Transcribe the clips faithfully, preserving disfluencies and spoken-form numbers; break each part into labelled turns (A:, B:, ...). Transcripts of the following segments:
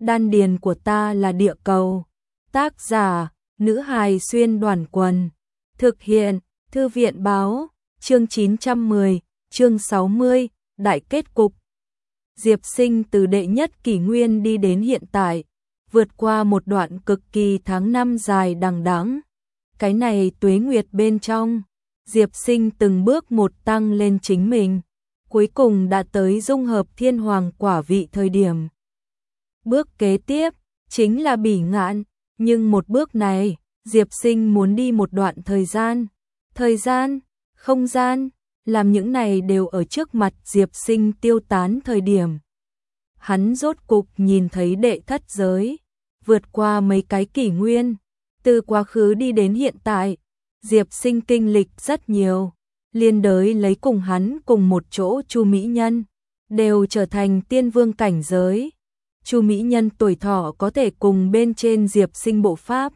A: Đan điền của ta là địa cầu. Tác giả, nữ hài xuyên đoàn quần. Thực hiện, thư viện báo, chương chín trăm mười, chương sáu mươi, đại kết cục. Diệp Sinh từ đệ nhất kỷ nguyên đi đến hiện tại, vượt qua một đoạn cực kỳ tháng năm dài đằng đẵng. Cái này tuế nguyệt bên trong, Diệp Sinh từng bước một tăng lên chính mình, cuối cùng đã tới dung hợp thiên hoàng quả vị thời điểm. Bước kế tiếp chính là bỉ ngạn, nhưng một bước này, Diệp Sinh muốn đi một đoạn thời gian. Thời gian, không gian, làm những này đều ở trước mặt Diệp Sinh tiêu tán thời điểm. Hắn rốt cục nhìn thấy đệ thất giới, vượt qua mấy cái kỷ nguyên, từ quá khứ đi đến hiện tại, Diệp Sinh kinh lịch rất nhiều, liên đới lấy cùng hắn cùng một chỗ Chu Mỹ Nhân, đều trở thành tiên vương cảnh giới. Chu Mỹ Nhân tuổi thọ có thể cùng bên trên Diệp Sinh bộ pháp.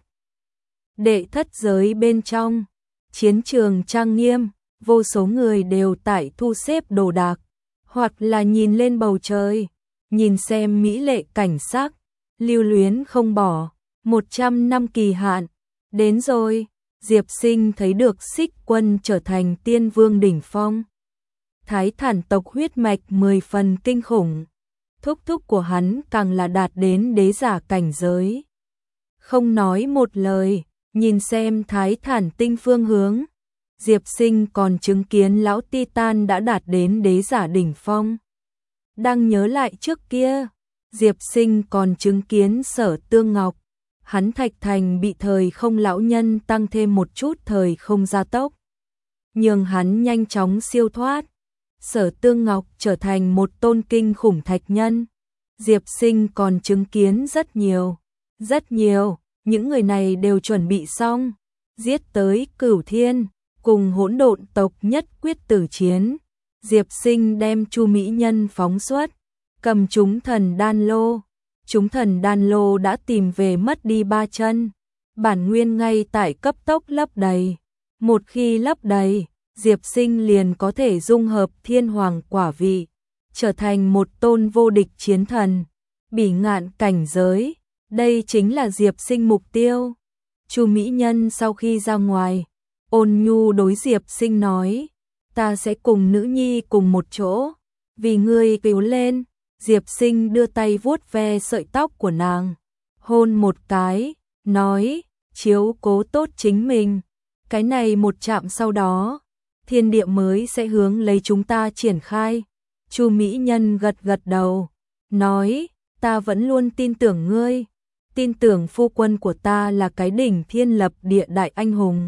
A: Đệ thất giới bên trong, chiến trường trang nghiêm, vô số người đều tại thu xếp đồ đạc, hoặc là nhìn lên bầu trời, nhìn xem mỹ lệ cảnh sắc, lưu luyến không bỏ. Một trăm năm kỳ hạn, đến rồi, Diệp Sinh thấy được Xích Quân trở thành tiên vương đỉnh phong. Thái Thản tộc huyết mạch mười phần kinh khủng, thúc thúc của hắn càng là đạt đến đế giả cảnh giới. Không nói một lời, nhìn xem Thái Thản tinh phương hướng, Diệp Sinh còn chứng kiến lão Titan đã đạt đến đế giả đỉnh phong. Đang nhớ lại trước kia, Diệp Sinh còn chứng kiến Sở Tương Ngọc, hắn Thạch Thành bị thời không lão nhân tăng thêm một chút thời không gia tốc, nhưng hắn nhanh chóng siêu thoát. Sở Tương Ngọc trở thành một tôn kinh khủng thạch nhân. Diệp Sinh còn chứng kiến rất nhiều, rất nhiều, những người này đều chuẩn bị xong, giết tới Cửu Thiên, cùng hỗn độn tộc nhất quyết tử chiến. Diệp Sinh đem Chu Mỹ Nhân phóng xuất, cầm chúng thần đan lô. Chúng thần đan lô đã tìm về mất đi ba chân, bản nguyên ngay tại cấp tốc lấp đầy. Một khi lấp đầy, Diệp Sinh liền có thể dung hợp thiên hoàng quả vị, trở thành một tôn vô địch chiến thần, bỉ ngạn cảnh giới. Đây chính là Diệp Sinh mục tiêu. Chu Mỹ Nhân sau khi ra ngoài, ôn nhu đối Diệp Sinh nói, ta sẽ cùng nữ nhi cùng một chỗ, vì ngươi cứu lên. Diệp Sinh đưa tay vuốt ve sợi tóc của nàng, hôn một cái, nói, chiếu cố tốt chính mình. Cái này một chạm sau đó, thiên địa mới sẽ hướng lấy chúng ta triển khai. Chu Mỹ Nhân gật gật đầu, nói, ta vẫn luôn tin tưởng ngươi, tin tưởng phu quân của ta là cái đỉnh thiên lập địa đại anh hùng.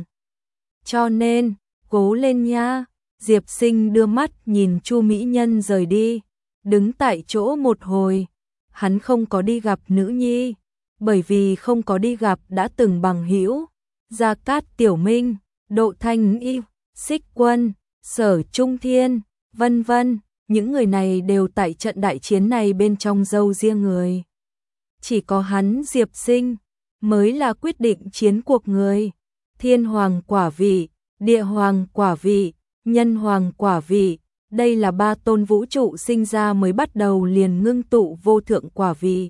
A: Cho nên, cố lên nha. Diệp Sinh đưa mắt nhìn Chu Mỹ Nhân rời đi, đứng tại chỗ một hồi. Hắn không có đi gặp nữ nhi, bởi vì không có đi gặp đã từng bằng hữu, Gia Cát Tiểu Minh, Độ Thanh Y, Xích Quân, Sở Trung Thiên, vân vân, những người này đều tại trận đại chiến này bên trong dâu riêng người. Chỉ có hắn Diệp Sinh mới là quyết định chiến cuộc người. Thiên hoàng quả vị, địa hoàng quả vị, nhân hoàng quả vị, đây là ba tôn vũ trụ sinh ra mới bắt đầu liền ngưng tụ vô thượng quả vị.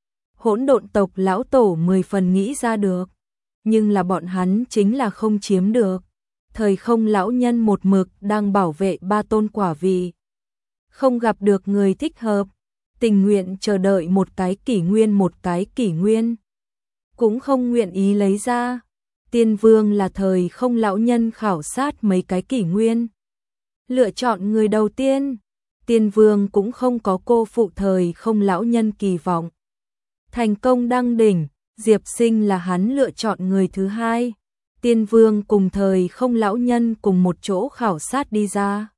A: Hỗn độn tộc lão tổ mười phần nghĩ ra được, nhưng là bọn hắn chính là không chiếm được. Thời không lão nhân một mực đang bảo vệ ba tôn quả vị, không gặp được người thích hợp, tình nguyện chờ đợi một cái kỷ nguyên một cái kỷ nguyên, cũng không nguyện ý lấy ra. Tiên vương là thời không lão nhân khảo sát mấy cái kỷ nguyên, lựa chọn người đầu tiên. Tiên vương cũng không có cô phụ thời không lão nhân kỳ vọng, thành công đăng đỉnh. Diệp Sinh là hắn lựa chọn người thứ hai. Tiên vương cùng thời không lão nhân cùng một chỗ khảo sát đi ra,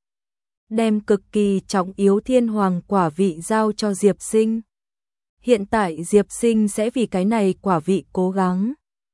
A: đem cực kỳ trọng yếu thiên hoàng quả vị giao cho Diệp Sinh. Hiện tại Diệp Sinh sẽ vì cái này quả vị cố gắng.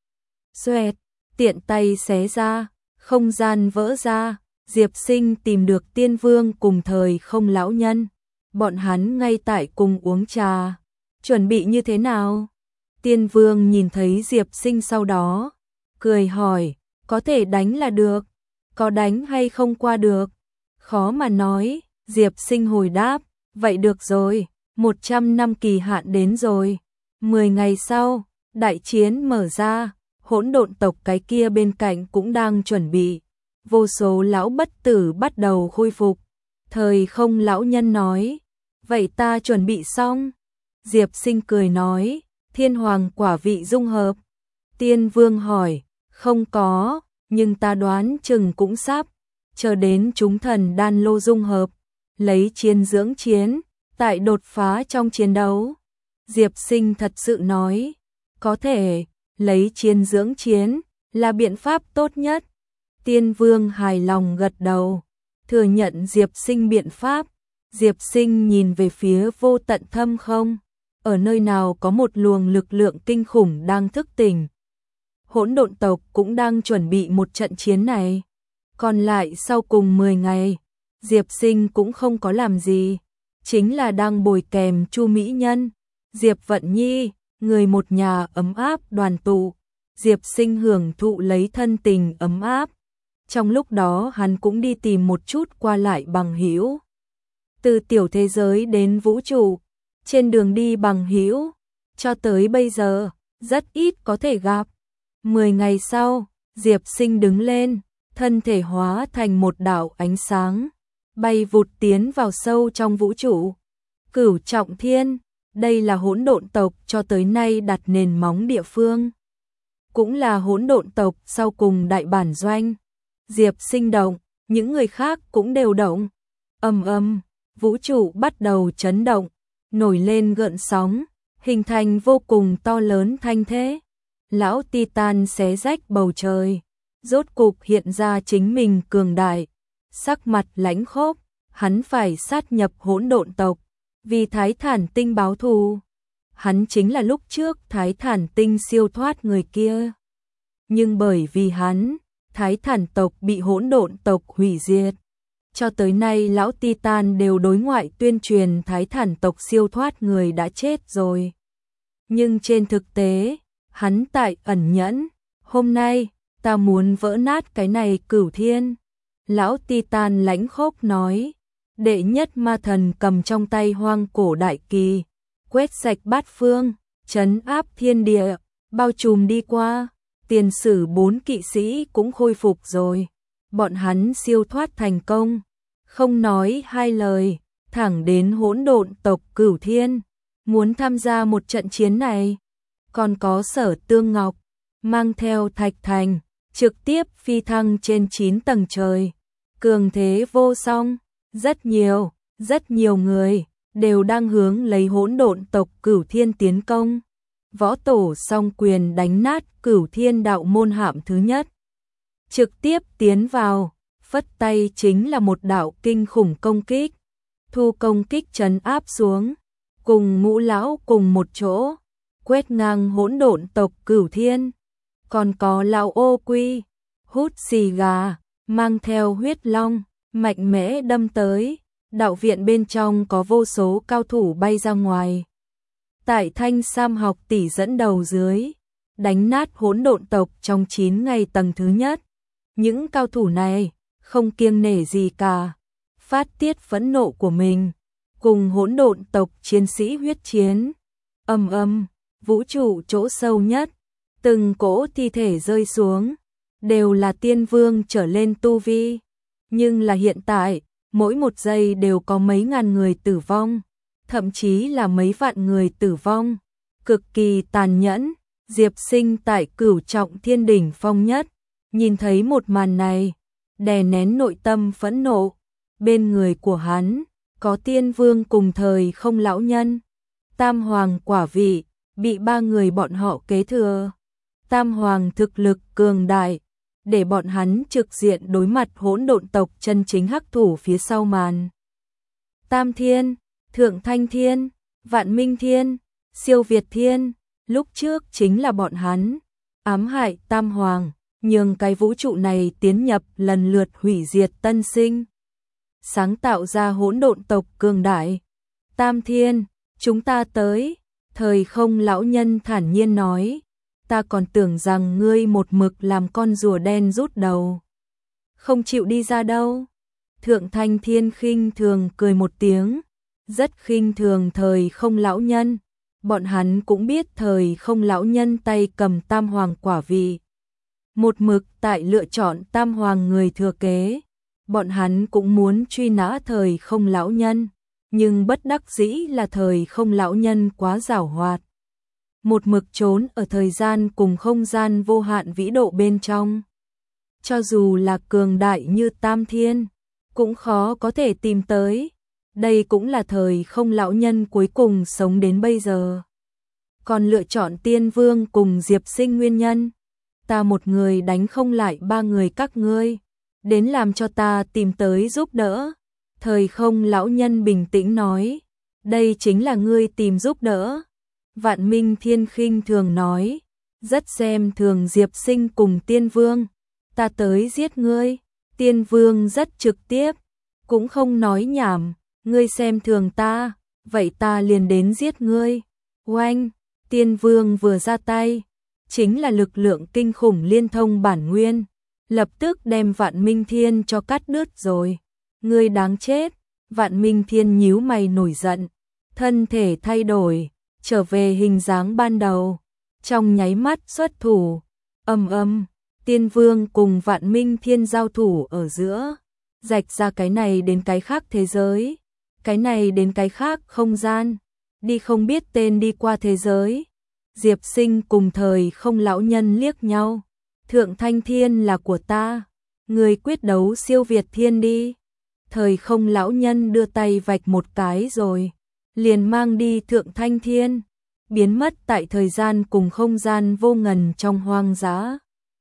A: Xoẹt, tiện tay xé ra, không gian vỡ ra, Diệp Sinh tìm được tiên vương cùng thời không lão nhân. Bọn hắn ngay tại cùng uống trà. Chuẩn bị như thế nào? Tiên vương nhìn thấy Diệp Sinh sau đó, cười hỏi, có thể đánh là được, có đánh hay không qua được? Khó mà nói. Diệp Sinh hồi đáp, vậy được rồi, một trăm năm kỳ hạn đến rồi, Mười ngày sau, đại chiến mở ra, hỗn độn tộc cái kia bên cạnh cũng đang chuẩn bị. Vô số lão bất tử bắt đầu khôi phục. Thời không lão nhân nói, vậy ta chuẩn bị xong. Diệp Sinh cười nói, thiên hoàng quả vị dung hợp. Tiên vương hỏi, không có, nhưng ta đoán chừng cũng sắp. Chờ đến chúng thần đan lô dung hợp, lấy chiến dưỡng chiến, tại đột phá trong chiến đấu. Diệp Sinh thật sự nói, có thể, lấy chiến dưỡng chiến, là biện pháp tốt nhất. Tiên vương hài lòng gật đầu, thừa nhận Diệp Sinh biện pháp. Diệp Sinh nhìn về phía vô tận thâm không, ở nơi nào có một luồng lực lượng kinh khủng đang thức tỉnh. Hỗn độn tộc cũng đang chuẩn bị một trận chiến này. Còn lại sau cùng mười ngày, Diệp Sinh cũng không có làm gì, chính là đang bồi kèm Chu Mỹ Nhân, Diệp Vận Nhi, người một nhà ấm áp đoàn tụ. Diệp Sinh hưởng thụ lấy thân tình ấm áp. Trong lúc đó hắn cũng đi tìm một chút qua lại bằng hữu. Từ tiểu thế giới đến vũ trụ, trên đường đi bằng hữu, cho tới bây giờ, rất ít có thể gặp. Mười ngày sau, Diệp Sinh đứng lên, thân thể hóa thành một đạo ánh sáng, bay vụt tiến vào sâu trong vũ trụ. Cửu Trọng Thiên, đây là hỗn độn tộc cho tới nay đặt nền móng địa phương. Cũng là hỗn độn tộc sau cùng đại bản doanh. Diệp Sinh động, những người khác cũng đều động. Ầm ầm, vũ trụ bắt đầu chấn động, nổi lên gợn sóng, hình thành vô cùng to lớn thanh thế. Lão Titan xé rách bầu trời, rốt cục hiện ra chính mình cường đại, sắc mặt lãnh khốc, hắn phải sát nhập hỗn độn tộc, vì Thái Thản Tinh báo thù. Hắn chính là lúc trước Thái Thản Tinh siêu thoát người kia. Nhưng bởi vì hắn, Thái Thản tộc bị hỗn độn tộc hủy diệt. Cho tới nay lão Titan đều đối ngoại tuyên truyền Thái Thản tộc siêu thoát người đã chết rồi. Nhưng trên thực tế, hắn tại ẩn nhẫn. Hôm nay, ta muốn vỡ nát cái này cửu thiên. Lão Titan lãnh khốc nói. Đệ nhất ma thần cầm trong tay hoang cổ đại kỳ, quét sạch bát phương, trấn áp thiên địa, bao trùm đi qua. Tiền sử bốn kỵ sĩ cũng khôi phục rồi. Bọn hắn siêu thoát thành công, không nói hai lời, thẳng đến hỗn độn tộc cửu thiên, muốn tham gia một trận chiến này. Còn có Sở Tương Ngọc, mang theo Thạch Thành, trực tiếp phi thăng trên chín tầng trời. Cường thế vô song, rất nhiều, rất nhiều người, đều đang hướng lấy hỗn độn tộc cửu thiên tiến công. Võ tổ song quyền đánh nát cửu thiên đạo môn hạm thứ nhất. Trực tiếp tiến vào, phất tay chính là một đạo kinh khủng công kích. Thu công kích trấn áp xuống, cùng Ngũ lão cùng một chỗ, quét ngang hỗn độn tộc cửu thiên. Còn có lão Ô Quy, hút xì gà, mang theo huyết long, mạnh mẽ đâm tới. Đạo viện bên trong có vô số cao thủ bay ra ngoài. Tại Thanh Sam học tỷ dẫn đầu dưới, đánh nát hỗn độn tộc trong chín ngày tầng thứ nhất. Những cao thủ này không kiêng nể gì cả, phát tiết phẫn nộ của mình, cùng hỗn độn tộc chiến sĩ huyết chiến. Ầm ầm, vũ trụ chỗ sâu nhất, từng cỗ thi thể rơi xuống, đều là tiên vương trở lên tu vi. Nhưng là hiện tại, mỗi một giây đều có mấy ngàn người tử vong, thậm chí là mấy vạn người tử vong, cực kỳ tàn nhẫn. Diệp Sinh tại Cửu Trọng Thiên đỉnh phong nhất, nhìn thấy một màn này, đè nén nội tâm phẫn nộ. Bên người của hắn, có tiên vương cùng thời không lão nhân, tam hoàng quả vị, bị ba người bọn họ kế thừa. Tam hoàng thực lực cường đại, để bọn hắn trực diện đối mặt hỗn độn tộc chân chính hắc thủ phía sau màn. Tam Thiên, Thượng Thanh Thiên, Vạn Minh Thiên, Siêu Việt Thiên, lúc trước chính là bọn hắn ám hại Tam Hoàng, nhường cái vũ trụ này tiến nhập lần lượt hủy diệt tân sinh, sáng tạo ra hỗn độn tộc cường đại. Tam Thiên, chúng ta tới. Thời không lão nhân thản nhiên nói, ta còn tưởng rằng ngươi một mực làm con rùa đen rút đầu, không chịu đi ra đâu. Thượng Thanh Thiên khinh thường cười một tiếng, rất khinh thường thời không lão nhân, Bọn hắn cũng biết thời không lão nhân tay cầm tam hoàng quả vị. Một mực tại lựa chọn tam hoàng người thừa kế. Bọn hắn cũng muốn truy nã thời không lão nhân. Nhưng bất đắc dĩ là thời không lão nhân quá giảo hoạt. Một mực trốn ở thời gian cùng không gian vô hạn vĩ độ bên trong. Cho dù là cường đại như Tam Thiên, cũng khó có thể tìm tới. Đây cũng là thời không lão nhân cuối cùng sống đến bây giờ. Còn lựa chọn Tiên Vương cùng Diệp Sinh nguyên nhân. Ta một người đánh không lại ba người các ngươi. Đến làm cho ta tìm tới giúp đỡ. Thời không lão nhân bình tĩnh nói. Đây chính là ngươi tìm giúp đỡ. Vạn Minh Thiên khinh thường nói. Rất xem thường Diệp Sinh cùng Tiên Vương. Ta tới giết ngươi. Tiên Vương rất trực tiếp. Cũng không nói nhảm. Ngươi xem thường ta. Vậy ta liền đến giết ngươi. Oanh. Tiên Vương vừa ra tay. Chính là lực lượng kinh khủng liên thông bản nguyên. Lập tức đem Vạn Minh Thiên cho cắt đứt rồi. Ngươi đáng chết. Vạn Minh Thiên nhíu mày nổi giận. Thân thể thay đổi. Trở về hình dáng ban đầu. Trong nháy mắt xuất thủ. Âm âm. Tiên Vương cùng Vạn Minh Thiên giao thủ ở giữa. Rạch ra cái này đến cái khác thế giới. Cái này đến cái khác không gian. Đi không biết tên đi qua thế giới. Diệp Sinh cùng thời không lão nhân liếc nhau. Thượng Thanh Thiên là của ta. Người quyết đấu siêu việt thiên đi. Thời không lão nhân đưa tay vạch một cái rồi. Liền mang đi Thượng Thanh Thiên. Biến mất tại thời gian cùng không gian vô ngần trong hoang dã.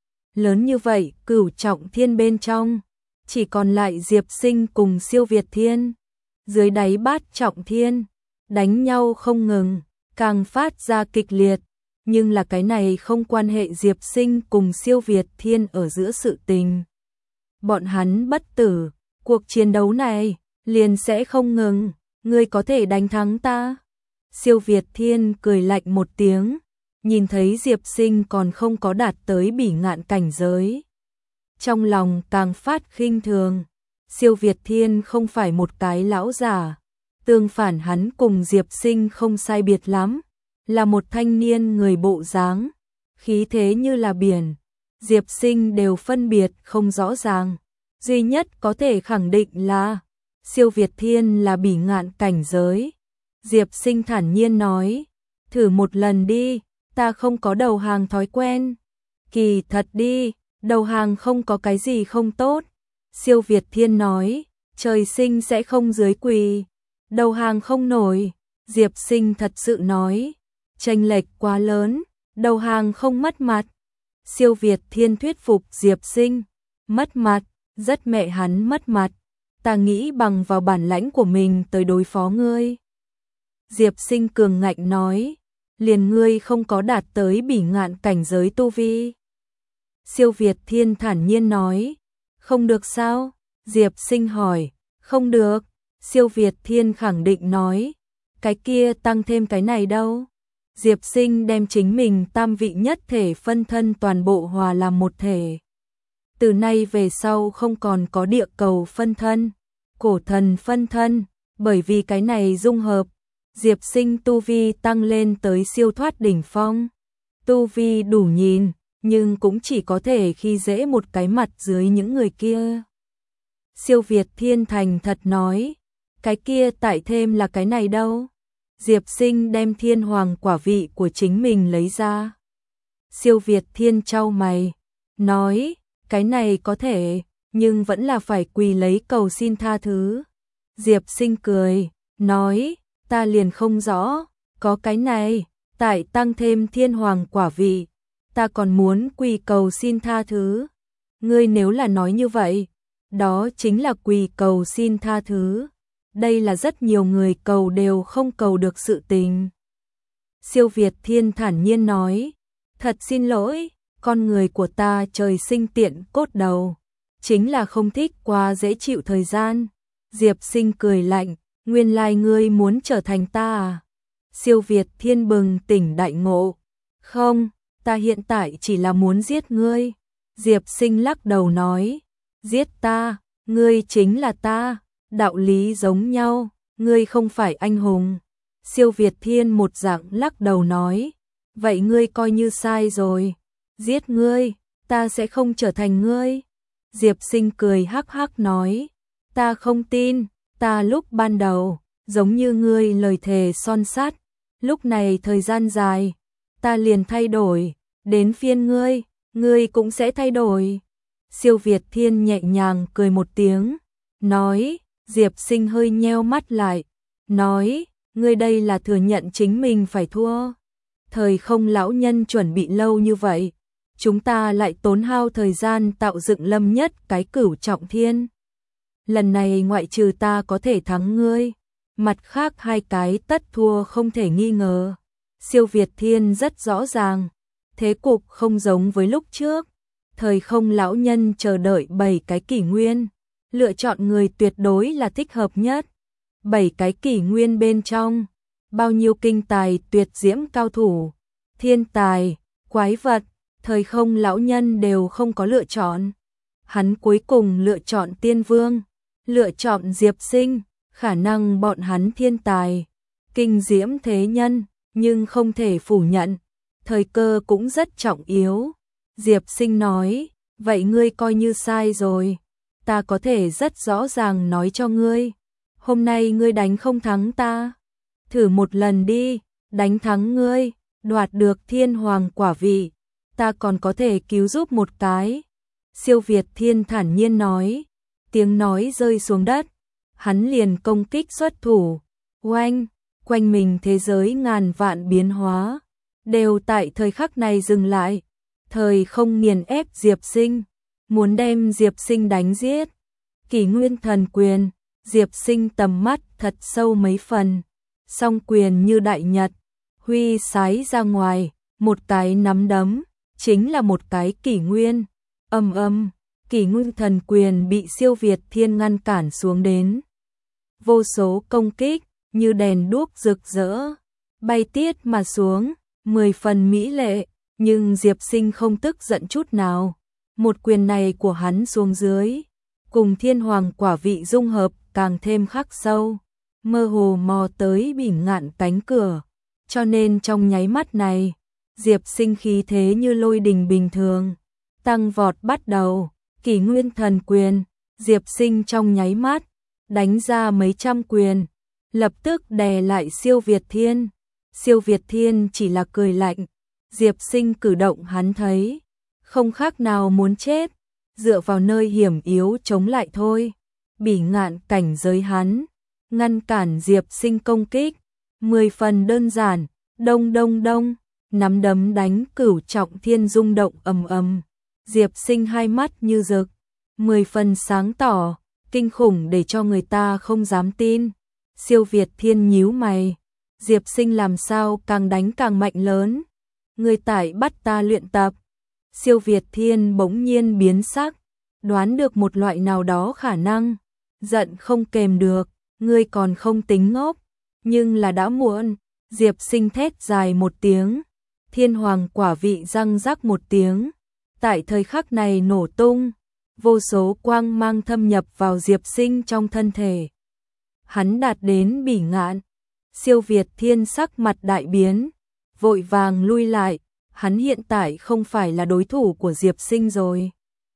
A: Lớn như vậy, cửu trọng thiên bên trong. Chỉ còn lại Diệp Sinh cùng siêu việt thiên. Dưới đáy bát trọng thiên. Đánh nhau không ngừng. Càng phát ra kịch liệt. Nhưng là cái này không quan hệ Diệp Sinh cùng siêu việt thiên ở giữa sự tình. Bọn hắn bất tử. Cuộc chiến đấu này liền sẽ không ngừng. Ngươi có thể đánh thắng ta. Siêu việt thiên cười lạnh một tiếng. Nhìn thấy Diệp Sinh còn không có đạt tới bỉ ngạn cảnh giới. Trong lòng càng phát khinh thường. Siêu việt thiên không phải một cái lão giả. Tương phản hắn cùng Diệp Sinh không sai biệt lắm. Là một thanh niên người bộ dáng. Khí thế như là biển. Diệp Sinh đều phân biệt không rõ ràng. Duy nhất có thể khẳng định là siêu việt thiên là bỉ ngạn cảnh giới. Diệp Sinh thản nhiên nói. Thử một lần đi. Ta không có đầu hàng thói quen. Kỳ thật đi. Đầu hàng không có cái gì không tốt. Siêu việt thiên nói. Trời sinh sẽ không dưới quỳ. Đầu hàng không nổi. Diệp Sinh thật sự nói. Chênh lệch quá lớn. Đầu hàng không mất mặt. Siêu việt thiên thuyết phục Diệp Sinh. Mất mặt. Rất mẹ hắn mất mặt. Ta nghĩ bằng vào bản lãnh của mình tới đối phó ngươi. Diệp Sinh cường ngạnh nói. Liền ngươi không có đạt tới bỉ ngạn cảnh giới tu vi. Siêu việt thiên thản nhiên nói. Không được sao? Diệp Sinh hỏi. Không được. Siêu việt thiên khẳng định nói. Cái kia tăng thêm cái này đâu? Diệp Sinh đem chính mình tam vị nhất thể phân thân toàn bộ hòa làm một thể. Từ nay về sau không còn có địa cầu phân thân, cổ thần phân thân, bởi vì cái này dung hợp, Diệp Sinh tu vi tăng lên tới siêu thoát đỉnh phong. Tu vi đủ nhìn, nhưng cũng chỉ có thể khi dễ một cái mặt dưới những người kia. Siêu Việt Thiên thành thật nói, cái kia tại thêm là cái này đâu? Diệp Sinh đem thiên hoàng quả vị của chính mình lấy ra. Siêu Việt Thiên chau mày, nói, cái này có thể, nhưng vẫn là phải quỳ lấy cầu xin tha thứ. Diệp Sinh cười, nói, ta liền không rõ, có cái này, tại tăng thêm thiên hoàng quả vị, ta còn muốn quỳ cầu xin tha thứ. Ngươi nếu là nói như vậy, đó chính là quỳ cầu xin tha thứ. Đây là rất nhiều người cầu đều không cầu được sự tình. Siêu Việt Thiên thản nhiên nói, thật xin lỗi, con người của ta trời sinh tiện cốt đầu, chính là không thích quá dễ chịu thời gian. Diệp Sinh cười lạnh, nguyên lai ngươi muốn trở thành ta à? Siêu Việt Thiên bừng tỉnh đại ngộ, không, ta hiện tại chỉ là muốn giết ngươi. Diệp Sinh lắc đầu nói, giết ta, ngươi chính là ta, đạo lý giống nhau, ngươi không phải anh hùng. Siêu Việt Thiên một dạng lắc đầu nói, vậy ngươi coi như sai rồi, giết ngươi, ta sẽ không trở thành ngươi. Diệp Sinh cười hắc hắc nói, ta không tin, ta lúc ban đầu, giống như ngươi lời thề son sắt, lúc này thời gian dài, ta liền thay đổi, đến phiên ngươi, ngươi cũng sẽ thay đổi. Siêu Việt Thiên nhẹ nhàng cười một tiếng, nói, Diệp Sinh hơi nheo mắt lại, nói, ngươi đây là thừa nhận chính mình phải thua. Thời không lão nhân chuẩn bị lâu như vậy, chúng ta lại tốn hao thời gian tạo dựng Lâm Nhất cái cửu trọng thiên. Lần này ngoại trừ ta có thể thắng ngươi, mặt khác hai cái tất thua không thể nghi ngờ. Siêu Việt Thiên rất rõ ràng, thế cục không giống với lúc trước. Thời không lão nhân chờ đợi bảy cái kỷ nguyên, lựa chọn người tuyệt đối là thích hợp nhất. Bảy cái kỷ nguyên bên trong, bao nhiêu kinh tài tuyệt diễm cao thủ, thiên tài, quái vật, thời không lão nhân đều không có lựa chọn. Hắn cuối cùng lựa chọn Tiên Vương, lựa chọn Diệp Sinh, khả năng bọn hắn thiên tài, kinh diễm thế nhân, nhưng không thể phủ nhận, thời cơ cũng rất trọng yếu. Diệp Sinh nói, vậy ngươi coi như sai rồi, ta có thể rất rõ ràng nói cho ngươi, hôm nay ngươi đánh không thắng ta, thử một lần đi, đánh thắng ngươi, đoạt được thiên hoàng quả vị, ta còn có thể cứu giúp một cái. Siêu Việt Thiên thản nhiên nói, tiếng nói rơi xuống đất, hắn liền công kích xuất thủ, oanh, quanh mình thế giới ngàn vạn biến hóa, đều tại thời khắc này dừng lại. Thời không nghiền ép Diệp Sinh, muốn đem Diệp Sinh đánh giết. Kỷ nguyên thần quyền, Diệp Sinh tầm mắt thật sâu mấy phần, song quyền như đại nhật, huy sái ra ngoài, một cái nắm đấm, chính là một cái kỷ nguyên. Âm âm, kỷ nguyên thần quyền bị Siêu Việt Thiên ngăn cản xuống đến. Vô số công kích, như đèn đuốc rực rỡ, bay tiết mà xuống, mười phần mỹ lệ. Nhưng Diệp Sinh không tức giận chút nào, một quyền này của hắn xuống dưới, cùng thiên hoàng quả vị dung hợp càng thêm khắc sâu, mơ hồ mò tới Bỉ Ngạn cánh cửa, cho nên trong nháy mắt này, Diệp Sinh khí thế như lôi đình bình thường, tăng vọt bắt đầu, kỷ nguyên thần quyền, Diệp Sinh trong nháy mắt, đánh ra mấy trăm quyền, lập tức đè lại Siêu Việt Thiên, Siêu Việt Thiên chỉ là cười lạnh. Diệp Sinh cử động hắn thấy, không khác nào muốn chết, dựa vào nơi hiểm yếu chống lại thôi. Bỉ Ngạn cảnh giới hắn, ngăn cản Diệp Sinh công kích, mười phần đơn giản, đông đông đông, nắm đấm đánh cửu trọng thiên rung động ầm ầm. Diệp Sinh hai mắt như rực, mười phần sáng tỏ, kinh khủng để cho người ta không dám tin. Siêu Việt Thiên nhíu mày, Diệp Sinh làm sao càng đánh càng mạnh lớn. Ngươi tại bắt ta luyện tập. Siêu Việt Thiên bỗng nhiên biến sắc, đoán được một loại nào đó khả năng, giận không kềm được, ngươi còn không tính ngốc, nhưng là đã muộn. Diệp Sinh thét dài một tiếng, thiên hoàng quả vị răng rắc một tiếng, tại thời khắc này nổ tung, vô số quang mang thâm nhập vào Diệp Sinh trong thân thể. Hắn đạt đến Bỉ Ngạn, Siêu Việt Thiên sắc mặt đại biến, vội vàng lui lại, hắn hiện tại không phải là đối thủ của Diệp Sinh rồi.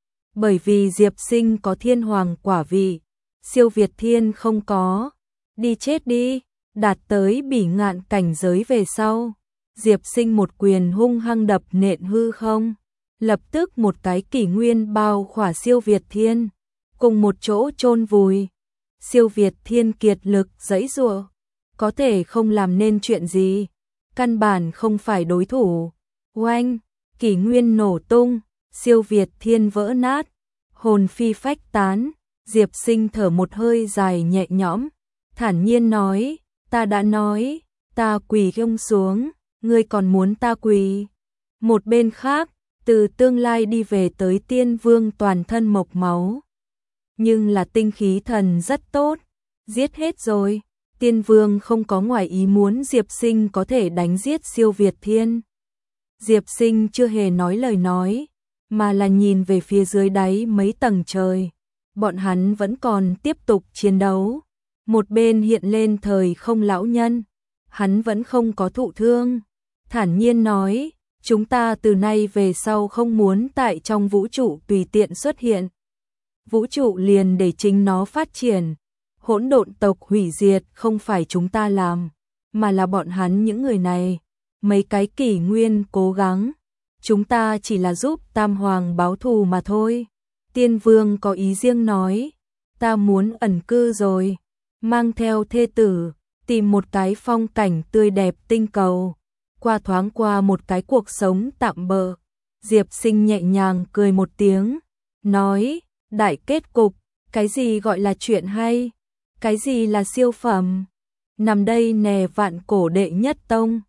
A: Bởi vì Diệp Sinh có thiên hoàng quả vị, Siêu Việt Thiên không có. Đi chết đi, đạt tới Bỉ Ngạn cảnh giới về sau. Diệp Sinh một quyền hung hăng đập nện hư không, lập tức một cái kỷ nguyên bao khỏa Siêu Việt Thiên, cùng một chỗ chôn vùi. Siêu Việt Thiên kiệt lực giãy giụa, có thể không làm nên chuyện gì, căn bản không phải đối thủ. Oanh, kỷ nguyên nổ tung, Siêu Việt Thiên vỡ nát, hồn phi phách tán. Diệp Sinh thở một hơi dài nhẹ nhõm, thản nhiên nói, ta đã nói, ta quỳ gông xuống, ngươi còn muốn ta quỳ. Một bên khác, từ tương lai đi về tới Tiên Vương toàn thân mộc máu. Nhưng là tinh khí thần rất tốt, giết hết rồi. Tiên Vương không có ngoài ý muốn Diệp Sinh có thể đánh giết Siêu Việt Thiên. Diệp Sinh chưa hề nói lời nói, mà là nhìn về phía dưới đáy mấy tầng trời. Bọn hắn vẫn còn tiếp tục chiến đấu. Một bên hiện lên thời không lão nhân, hắn vẫn không có thụ thương, thản nhiên nói, chúng ta từ nay về sau không muốn tại trong vũ trụ tùy tiện xuất hiện. Vũ trụ liền để chính nó phát triển, hỗn độn tộc hủy diệt không phải chúng ta làm, mà là bọn hắn những người này, mấy cái kỷ nguyên cố gắng, chúng ta chỉ là giúp Tam Hoàng báo thù mà thôi. Tiên Vương có ý riêng nói, ta muốn ẩn cư rồi, mang theo thê tử, tìm một cái phong cảnh tươi đẹp tinh cầu, qua thoáng qua một cái cuộc sống tạm bợ. Diệp Sinh nhẹ nhàng cười một tiếng, nói, đại kết cục, cái gì gọi là chuyện hay, cái gì là siêu phẩm, nằm đây nè vạn cổ đệ nhất tông.